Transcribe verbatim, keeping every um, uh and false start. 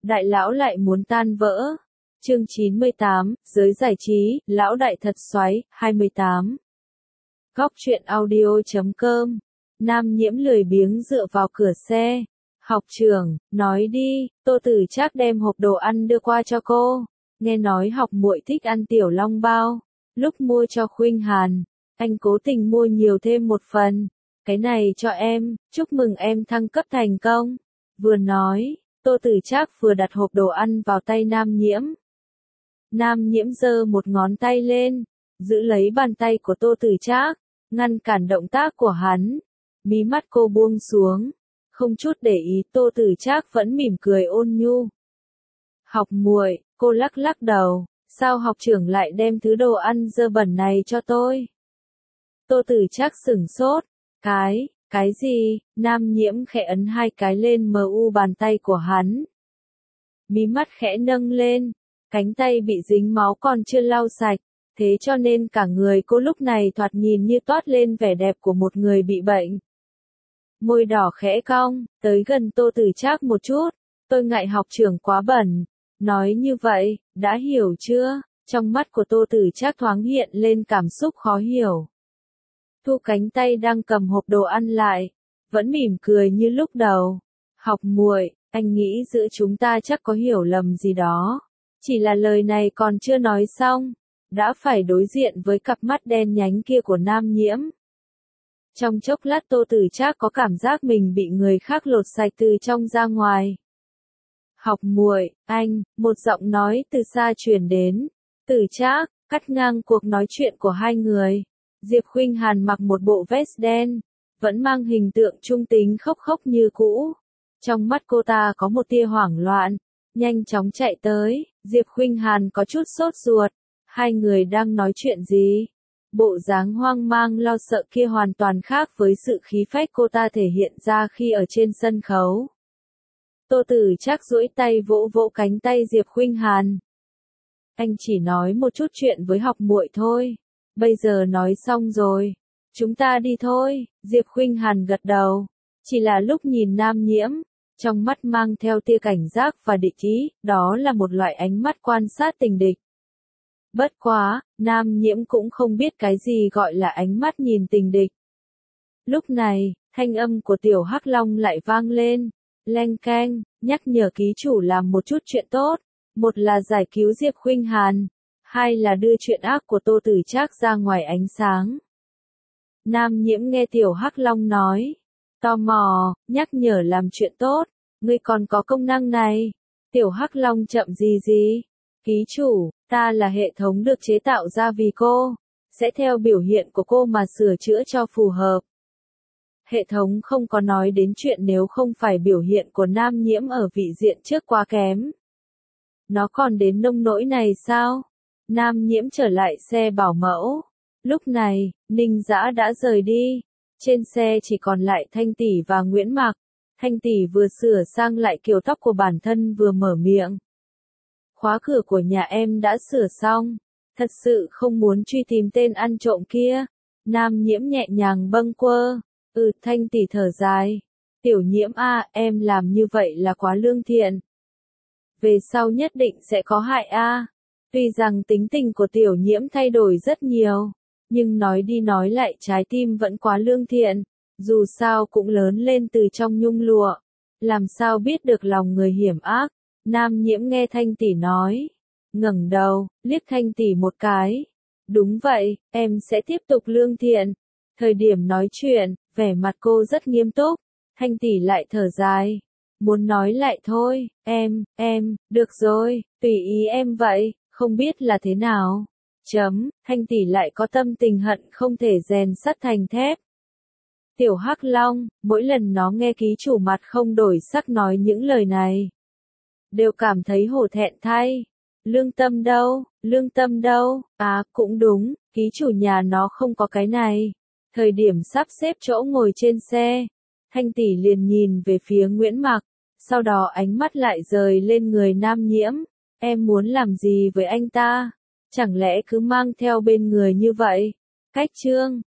Đại lão lại muốn tan vỡ. Chương chín mươi tám, giới giải trí, lão đại thật xoáy, hai mươi tám. Góc truyện audio chấm com. Nam Nhiễm lười biếng dựa vào cửa xe. Học trưởng, nói đi, Tô Tử Trác đem hộp đồ ăn đưa qua cho cô. Nghe nói học muội thích ăn tiểu long bao. Lúc mua cho Khuynh Hàn, anh cố tình mua nhiều thêm một phần. Cái này cho em, chúc mừng em thăng cấp thành công. Vừa nói, Tô Tử Trác vừa đặt hộp đồ ăn vào tay Nam Nhiễm. Nam Nhiễm giơ một ngón tay lên, giữ lấy bàn tay của Tô Tử Trác, ngăn cản động tác của hắn. Mí mắt cô buông xuống, không chút để ý. Tô Tử Trác vẫn mỉm cười ôn nhu. Học muội, cô lắc lắc đầu, sao học trưởng lại đem thứ đồ ăn dơ bẩn này cho tôi? Tô Tử Trác sửng sốt, cái, cái gì? Nam Nhiễm khẽ ấn hai cái lên mờ u bàn tay của hắn. Mí mắt khẽ nâng lên, cánh tay bị dính máu còn chưa lau sạch, thế cho nên cả người cô lúc này thoạt nhìn như toát lên vẻ đẹp của một người bị bệnh. Môi đỏ khẽ cong, tới gần Tô Tử Trác một chút, tôi ngại học trưởng quá bẩn. Nói như vậy, đã hiểu chưa? Trong mắt của Tô Tử Trác thoáng hiện lên cảm xúc khó hiểu. Thu cánh tay đang cầm hộp đồ ăn lại, vẫn mỉm cười như lúc đầu. Học muội, anh nghĩ giữa chúng ta chắc có hiểu lầm gì đó. Chỉ là lời này còn chưa nói xong, đã phải đối diện với cặp mắt đen nhánh kia của Nam Nhiễm. Trong chốc lát Tô Tử Trác có cảm giác mình bị người khác lột sạch từ trong ra ngoài. Học muội, anh, một giọng nói từ xa truyền đến. Tử Trác, cắt ngang cuộc nói chuyện của hai người. Diệp Khuynh Hàn mặc một bộ vest đen, vẫn mang hình tượng trung tính khốc khốc như cũ. Trong mắt cô ta có một tia hoảng loạn, nhanh chóng chạy tới. Diệp Khuynh Hàn có chút sốt ruột. Hai người đang nói chuyện gì? Bộ dáng hoang mang lo sợ kia hoàn toàn khác với sự khí phách cô ta thể hiện ra khi ở trên sân khấu. Tô Tử Trác duỗi tay vỗ vỗ cánh tay Diệp Khuynh Hàn. Anh chỉ nói một chút chuyện với học muội thôi. Bây giờ nói xong rồi. Chúng ta đi thôi. Diệp Khuynh Hàn gật đầu. Chỉ là lúc nhìn Nam Nhiễm, trong mắt mang theo tia cảnh giác và địch ý, đó là một loại ánh mắt quan sát tình địch. Bất quá, Nam Nhiễm cũng không biết cái gì gọi là ánh mắt nhìn tình địch. Lúc này, thanh âm của Tiểu Hắc Long lại vang lên. Leng keng, nhắc nhở ký chủ làm một chút chuyện tốt. Một là giải cứu Diệp Khuynh Hàn. Hai là đưa chuyện ác của Tô Tử Trác ra ngoài ánh sáng. Nam Nhiễm nghe Tiểu Hắc Long nói. Tò mò, nhắc nhở làm chuyện tốt. Ngươi còn có công năng này. Tiểu Hắc Long chậm gì gì. Ký chủ, ta là hệ thống được chế tạo ra vì cô. Sẽ theo biểu hiện của cô mà sửa chữa cho phù hợp. Hệ thống không có nói đến chuyện nếu không phải biểu hiện của Nam Nhiễm ở vị diện trước quá kém. Nó còn đến nông nỗi này sao? Nam Nhiễm trở lại xe bảo mẫu. Lúc này, Ninh Dã đã rời đi. Trên xe chỉ còn lại Thanh Tỷ và Nguyễn Mạc. Thanh Tỷ vừa sửa sang lại kiểu tóc của bản thân vừa mở miệng. Khóa cửa của nhà em đã sửa xong. Thật sự không muốn truy tìm tên ăn trộm kia. Nam Nhiễm nhẹ nhàng bâng quơ. Ừ, Thanh Tỷ thở dài. Tiểu Nhiễm a, em làm như vậy là quá lương thiện. Về sau nhất định sẽ có hại a. Tuy rằng tính tình của Tiểu Nhiễm thay đổi rất nhiều, nhưng nói đi nói lại trái tim vẫn quá lương thiện. Dù sao cũng lớn lên từ trong nhung lụa, làm sao biết được lòng người hiểm ác. Nam Nhiễm nghe Thanh Tỷ nói, ngẩng đầu, liếc Thanh Tỷ một cái. Đúng vậy, em sẽ tiếp tục lương thiện. Thời điểm nói chuyện, vẻ mặt cô rất nghiêm túc. Thanh Tỷ lại thở dài. Muốn nói lại thôi, em, em, được rồi, tùy ý em vậy, không biết là thế nào. Chấm, Thanh Tỷ lại có tâm tình hận không thể rèn sắt thành thép. Tiểu Hắc Long, mỗi lần nó nghe ký chủ mặt không đổi sắc nói những lời này, đều cảm thấy hổ thẹn thay. Lương tâm đâu, lương tâm đâu, à, cũng đúng, ký chủ nhà nó không có cái này. Thời điểm sắp xếp chỗ ngồi trên xe, Thanh Tỷ liền nhìn về phía Nguyễn Mạc, sau đó ánh mắt lại rời lên người Nam Nhiễm. Em muốn làm gì với anh ta? Chẳng lẽ cứ mang theo bên người như vậy? Cách chương,